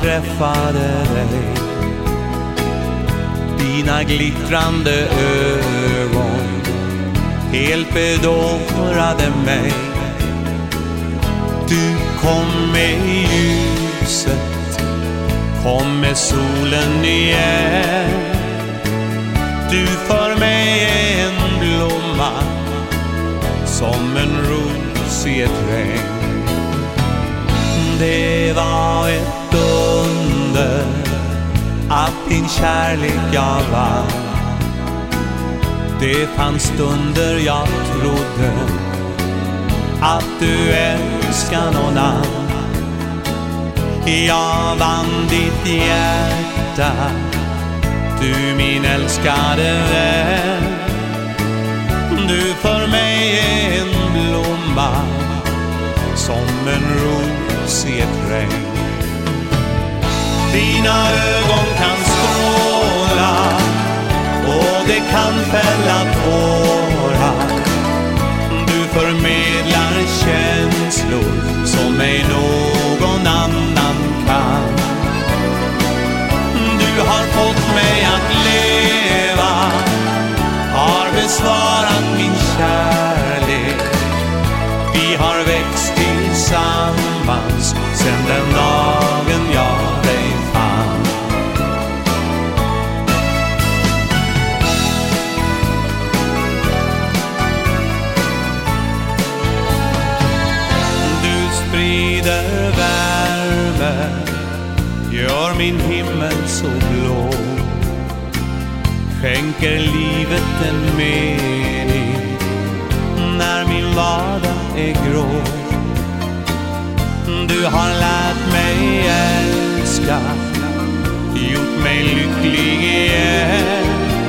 träffade dig. Dina glittrande ögon helt bedårade mig. Du kom med ljuset, kom med solen igen. Du för mig en blomma som en ros i ett regn. Det var ett under att din kärlek jag var. Det fanns stunder jag trodde att du älskar någon annan. Jag vann ditt hjärta, du min älskade vän. Du för mig är en blomma som en ros i ett regn. Dina ögon kan stråla och det kan fälla tårar. Du förmedlar känslor som ej någon annan kan. Du har fått mig att leva, har besvarat min kärlek. Vi har växt tillsammans sen den dagen jag dig fann. Du sprider värme, gör min himmel så blå, skänker livet en mening när min vardag är grå. Du har lärt mig älska, gjort mig lycklig igen.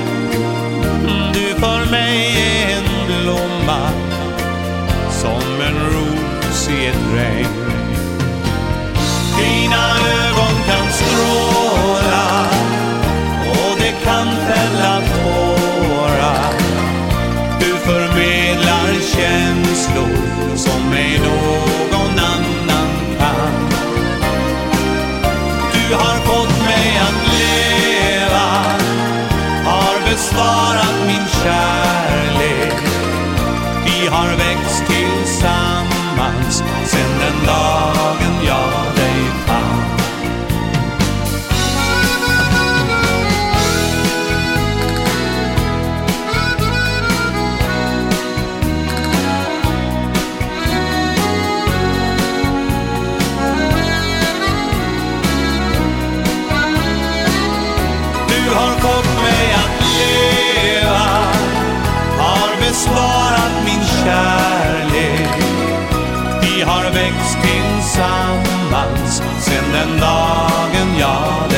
Du för mig är en blomma som en ros i ett regn. Dina ögon kan stråla och det kan fälla tårar. Du förmedlar känslor som ej någon annan kan. Du har fått mig att leva, har besvarat min kärlek. Vi har växt tillsammans sen den dagen jag dig fann. Du har fått mig att leva, har besvarat min kärlek. Vi har växt tillsammans sen den dagen jag